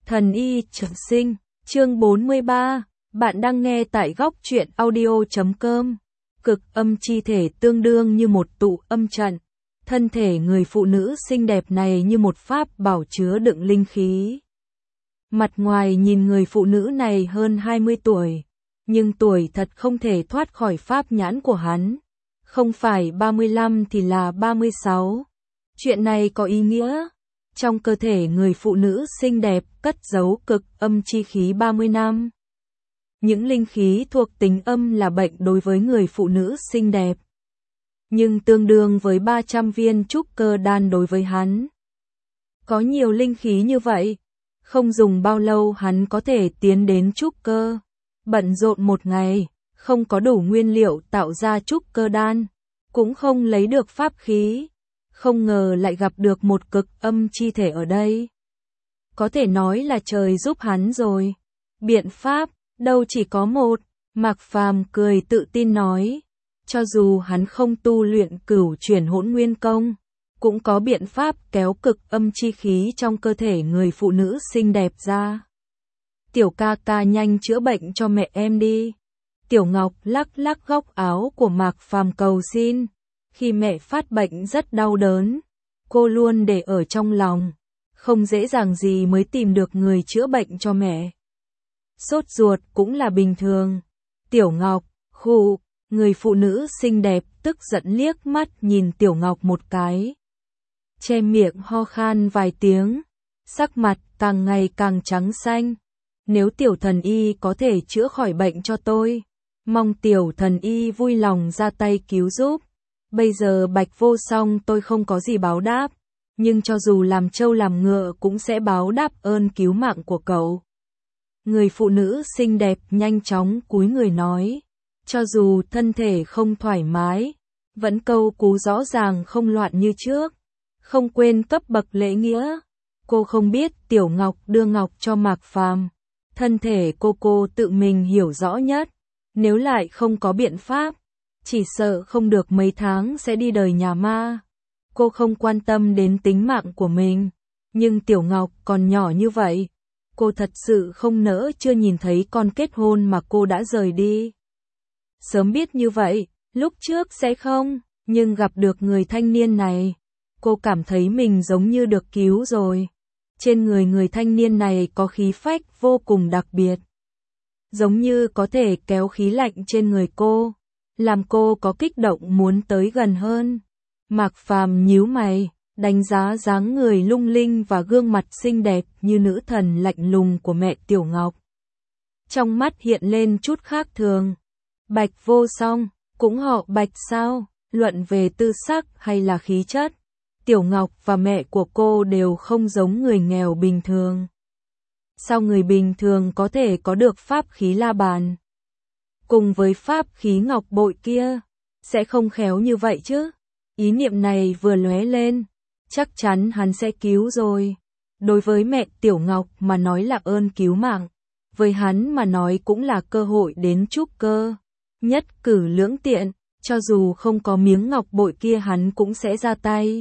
Thần y trường sinh, chương 43, bạn đang nghe tại góc truyện audio.com. Cực âm chi thể tương đương như một tụ âm trận. Thân thể người phụ nữ xinh đẹp này như một pháp bảo chứa đựng linh khí. Mặt ngoài nhìn người phụ nữ này hơn 20 tuổi, nhưng tuổi thật không thể thoát khỏi pháp nhãn của hắn. Không phải 35 thì là 36. Chuyện này có ý nghĩa. Trong cơ thể người phụ nữ xinh đẹp cất giấu cực âm chi khí 30 năm. Những linh khí thuộc tính âm là bệnh đối với người phụ nữ xinh đẹp, nhưng tương đương với 300 viên trúc cơ đan đối với hắn. Có nhiều linh khí như vậy, không dùng bao lâu hắn có thể tiến đến trúc cơ. Bận rộn một ngày, không có đủ nguyên liệu tạo ra trúc cơ đan, cũng không lấy được pháp khí. Không ngờ lại gặp được một cực âm chi thể ở đây. Có thể nói là trời giúp hắn rồi. Biện pháp, đâu chỉ có một, Mạc Phàm cười tự tin nói. Cho dù hắn không tu luyện cửu chuyển hỗn nguyên công, cũng có biện pháp kéo cực âm chi khí trong cơ thể người phụ nữ xinh đẹp ra. Tiểu ca ca nhanh chữa bệnh cho mẹ em đi. Tiểu Ngọc lắc lắc góc áo của Mạc Phàm cầu xin. Khi mẹ phát bệnh rất đau đớn, cô luôn để ở trong lòng, không dễ dàng gì mới tìm được người chữa bệnh cho mẹ. Sốt ruột cũng là bình thường. Tiểu Ngọc, khụ, người phụ nữ xinh đẹp tức giận liếc mắt nhìn Tiểu Ngọc một cái. Che miệng ho khan vài tiếng, sắc mặt càng ngày càng trắng xanh. Nếu Tiểu thần y có thể chữa khỏi bệnh cho tôi, mong Tiểu thần y vui lòng ra tay cứu giúp. Bây giờ Bạch Vô Song tôi không có gì báo đáp, nhưng cho dù làm trâu làm ngựa cũng sẽ báo đáp ơn cứu mạng của cậu. Người phụ nữ xinh đẹp nhanh chóng cúi người nói, cho dù thân thể không thoải mái, vẫn câu cú rõ ràng không loạn như trước, không quên cấp bậc lễ nghĩa. Cô không biết Tiểu Ngọc đưa ngọc cho Mạc Phàm, thân thể cô tự mình hiểu rõ nhất, nếu lại không có biện pháp, chỉ sợ không được mấy tháng sẽ đi đời nhà ma. Cô không quan tâm đến tính mạng của mình, nhưng Tiểu Ngọc còn nhỏ như vậy, cô thật sự không nỡ chưa nhìn thấy con kết hôn mà cô đã rời đi. Sớm biết như vậy, lúc trước sẽ không, nhưng gặp được người thanh niên này, cô cảm thấy mình giống như được cứu rồi. Trên người thanh niên này có khí phách vô cùng đặc biệt, giống như có thể kéo khí lạnh trên người cô, làm cô có kích động muốn tới gần hơn. Mạc Phàm nhíu mày, đánh giá dáng người lung linh và gương mặt xinh đẹp như nữ thần lạnh lùng của mẹ Tiểu Ngọc. Trong mắt hiện lên chút khác thường. Bạch Vô Song, cũng họ Bạch sao, luận về tư sắc hay là khí chất, Tiểu Ngọc và mẹ của cô đều không giống người nghèo bình thường. Sao người bình thường có thể có được pháp khí la bàn? Cùng với pháp khí ngọc bội kia, sẽ không khéo như vậy chứ. Ý niệm này vừa lóe lên, chắc chắn hắn sẽ cứu rồi. Đối với mẹ Tiểu Ngọc mà nói là ơn cứu mạng, với hắn mà nói cũng là cơ hội đến trúc cơ. Nhất cử lưỡng tiện, cho dù không có miếng ngọc bội kia hắn cũng sẽ ra tay.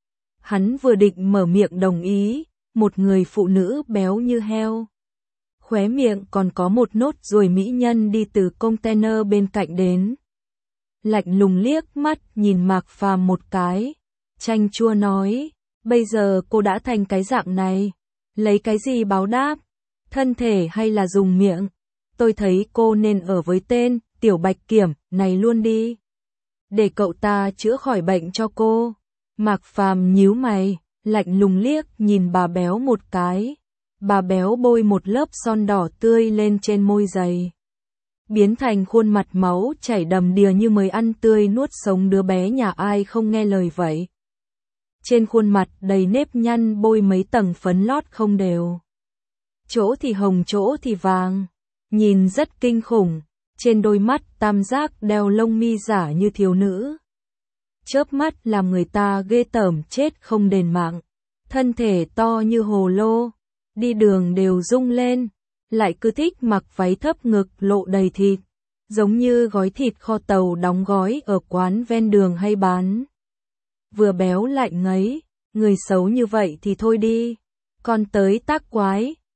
Hắn vừa định mở miệng đồng ý, một người phụ nữ béo như heo, khóe miệng còn có một nốt ruồi mỹ nhân đi từ container bên cạnh đến. Lạnh lùng liếc mắt nhìn Mạc Phàm một cái, chanh chua nói, bây giờ cô đã thành cái dạng này, lấy cái gì báo đáp, thân thể hay là dùng miệng? Tôi thấy cô nên ở với tên Tiểu Bạch Kiểm này luôn đi, để cậu ta chữa khỏi bệnh cho cô. Mạc Phàm nhíu mày, lạnh lùng liếc nhìn bà béo một cái. Bà béo bôi một lớp son đỏ tươi lên trên môi dày, biến thành khuôn mặt máu chảy đầm đìa như mới ăn tươi nuốt sống đứa bé nhà ai không nghe lời vậy. Trên khuôn mặt đầy nếp nhăn bôi mấy tầng phấn lót không đều, chỗ thì hồng chỗ thì vàng, nhìn rất kinh khủng. Trên đôi mắt tam giác đeo lông mi giả như thiếu nữ, chớp mắt làm người ta ghê tởm chết không đền mạng. Thân thể to như hồ lô, đi đường đều rung lên, lại cứ thích mặc váy thấp ngực lộ đầy thịt, giống như gói thịt kho tàu đóng gói ở quán ven đường hay bán. Vừa béo lại ngấy, người xấu như vậy thì thôi đi, còn tới tác quái,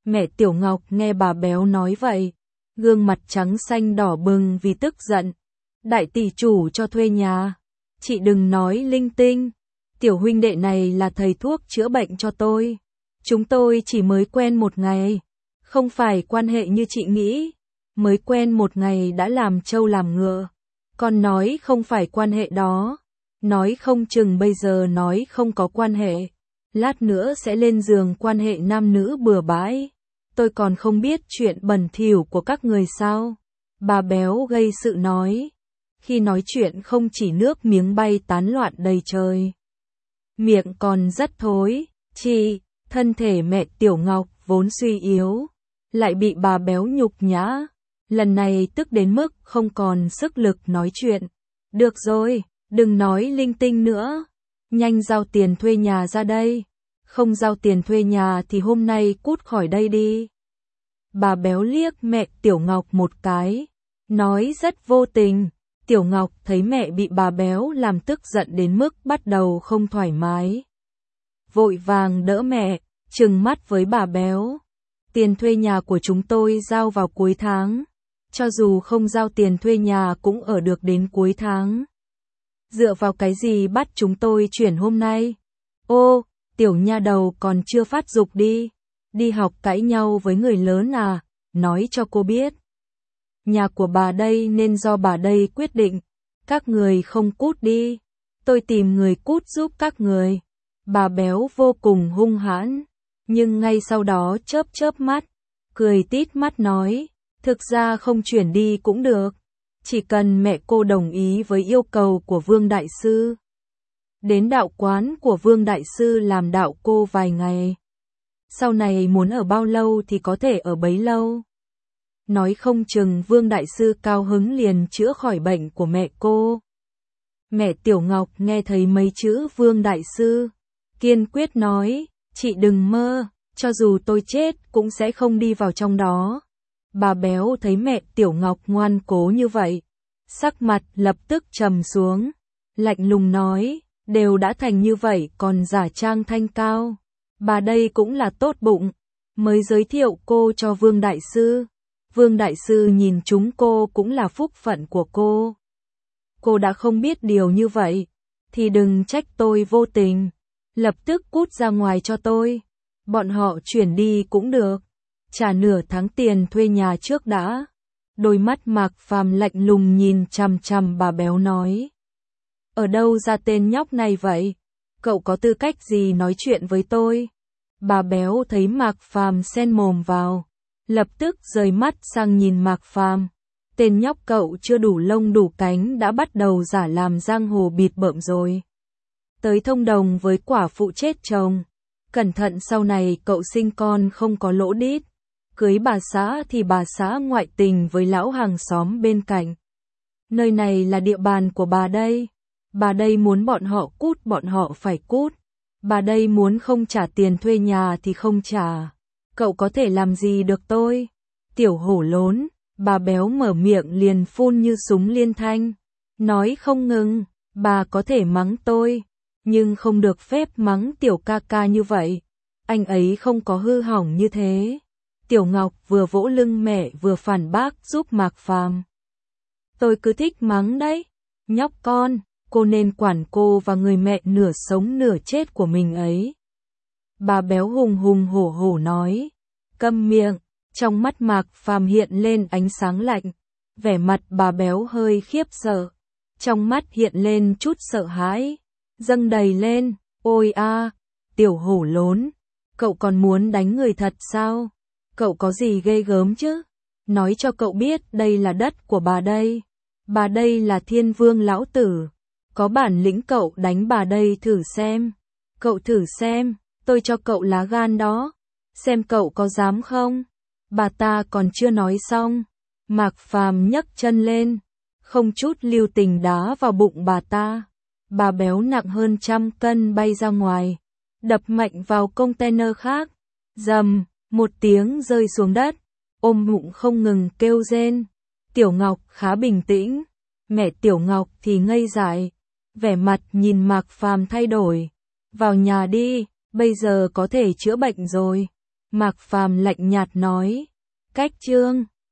Mẹ Tiểu Ngọc nghe bà béo nói vậy, gương mặt trắng xanh đỏ bừng vì tức giận. Đại tỷ chủ cho thuê nhà, chị đừng nói linh tinh. Tiểu huynh đệ này là thầy thuốc chữa bệnh cho tôi. Chúng tôi chỉ mới quen một ngày, không phải quan hệ như chị nghĩ. Mới quen một ngày đã làm trâu làm ngựa. Con nói không phải quan hệ đó. Nói không chừng bây giờ nói không có quan hệ. Lát nữa sẽ lên giường quan hệ nam nữ bừa bãi. Tôi còn không biết chuyện bẩn thỉu của các người sao? Bà béo gây sự nói. Khi nói chuyện không chỉ nước miếng bay tán loạn đầy trời. Miệng còn rất thối. Chị, thân thể mẹ Tiểu Ngọc vốn suy yếu, lại bị bà béo nhục nhã. Lần này tức đến mức không còn sức lực nói chuyện. Được rồi, đừng nói linh tinh nữa. Nhanh giao tiền thuê nhà ra đây. Không giao tiền thuê nhà thì hôm nay cút khỏi đây đi. Bà béo liếc mẹ Tiểu Ngọc một cái, nói rất vô tình. Tiểu Ngọc thấy mẹ bị bà béo làm tức giận đến mức bắt đầu không thoải mái. Vội vàng đỡ mẹ, trừng mắt với bà béo. Tiền thuê nhà của chúng tôi giao vào cuối tháng. Cho dù không giao tiền thuê nhà cũng ở được đến cuối tháng. Dựa vào cái gì bắt chúng tôi chuyển hôm nay? Ô, tiểu nha đầu còn chưa phát dục đi. Đi học cãi nhau với người lớn à? Nói cho cô biết. Nhà của bà đây nên do bà đây quyết định. Các người không cút đi. Tôi tìm người cút giúp các người. Bà béo vô cùng hung hãn. Nhưng ngay sau đó chớp chớp mắt. Cười tít mắt nói. Thực ra không chuyển đi cũng được. Chỉ cần mẹ cô đồng ý với yêu cầu của Vương Đại Sư. Đến đạo quán của Vương Đại Sư làm đạo cô vài ngày. Sau này muốn ở bao lâu thì có thể ở bấy lâu. Nói không chừng Vương Đại Sư cao hứng liền chữa khỏi bệnh của mẹ cô. Mẹ Tiểu Ngọc nghe thấy mấy chữ Vương Đại Sư, kiên quyết nói, chị đừng mơ, cho dù tôi chết cũng sẽ không đi vào trong đó. Bà béo thấy mẹ Tiểu Ngọc ngoan cố như vậy, sắc mặt lập tức trầm xuống, lạnh lùng nói, đều đã thành như vậy còn giả trang thanh cao. Bà đây cũng là tốt bụng, mới giới thiệu cô cho Vương Đại Sư. Vương Đại Sư nhìn chúng cô cũng là phúc phận của cô. Cô đã không biết điều như vậy, thì đừng trách tôi vô tình. Lập tức cút ra ngoài cho tôi. Bọn họ chuyển đi cũng được. Trả nửa tháng tiền thuê nhà trước đã. Đôi mắt Mạc Phàm lạnh lùng nhìn chằm chằm bà béo nói. Ở đâu ra tên nhóc này vậy? Cậu có tư cách gì nói chuyện với tôi? Bà béo thấy Mạc Phàm xen mồm vào, lập tức rời mắt sang nhìn Mạc Phàm. Tên nhóc cậu chưa đủ lông đủ cánh đã bắt đầu giả làm giang hồ bịt bợm rồi. Tới thông đồng với quả phụ chết chồng. Cẩn thận sau này cậu sinh con không có lỗ đít. Cưới bà xã thì bà xã ngoại tình với lão hàng xóm bên cạnh. Nơi này là địa bàn của bà đây. Bà đây muốn bọn họ cút bọn họ phải cút. Bà đây muốn không trả tiền thuê nhà thì không trả. Cậu có thể làm gì được tôi? Tiểu hổ lốn, bà béo mở miệng liền phun như súng liên thanh. Nói không ngừng, bà có thể mắng tôi, nhưng không được phép mắng tiểu ca ca như vậy. Anh ấy không có hư hỏng như thế. Tiểu Ngọc vừa vỗ lưng mẹ vừa phản bác giúp Mạc Phàm. Tôi cứ thích mắng đấy. Nhóc con, cô nên quản cô và người mẹ nửa sống nửa chết của mình ấy. Bà béo hùng hùng hổ hổ nói. Câm miệng, trong mắt Mạc Phàm hiện lên ánh sáng lạnh. Vẻ mặt bà béo hơi khiếp sợ. Trong mắt hiện lên chút sợ hãi. Dâng đầy lên, ôi a, tiểu hổ lốn. Cậu còn muốn đánh người thật sao? Cậu có gì ghê gớm chứ? Nói cho cậu biết đây là đất của bà đây. Bà đây là Thiên Vương lão tử. Có bản lĩnh cậu đánh bà đây thử xem. Cậu thử xem, tôi cho cậu lá gan đó. Xem cậu có dám không? Bà ta còn chưa nói xong. Mạc Phàm nhấc chân lên. Không chút lưu tình đá vào bụng bà ta. Bà béo nặng hơn 100 cân bay ra ngoài. Đập mạnh vào container khác. Dầm, một tiếng rơi xuống đất. Ôm bụng không ngừng kêu rên. Tiểu Ngọc khá bình tĩnh. Mẹ Tiểu Ngọc thì ngây dại. Vẻ mặt nhìn Mạc Phàm thay đổi. Vào nhà đi, bây giờ có thể chữa bệnh rồi. Mạc Phàm lạnh nhạt nói. Cách chương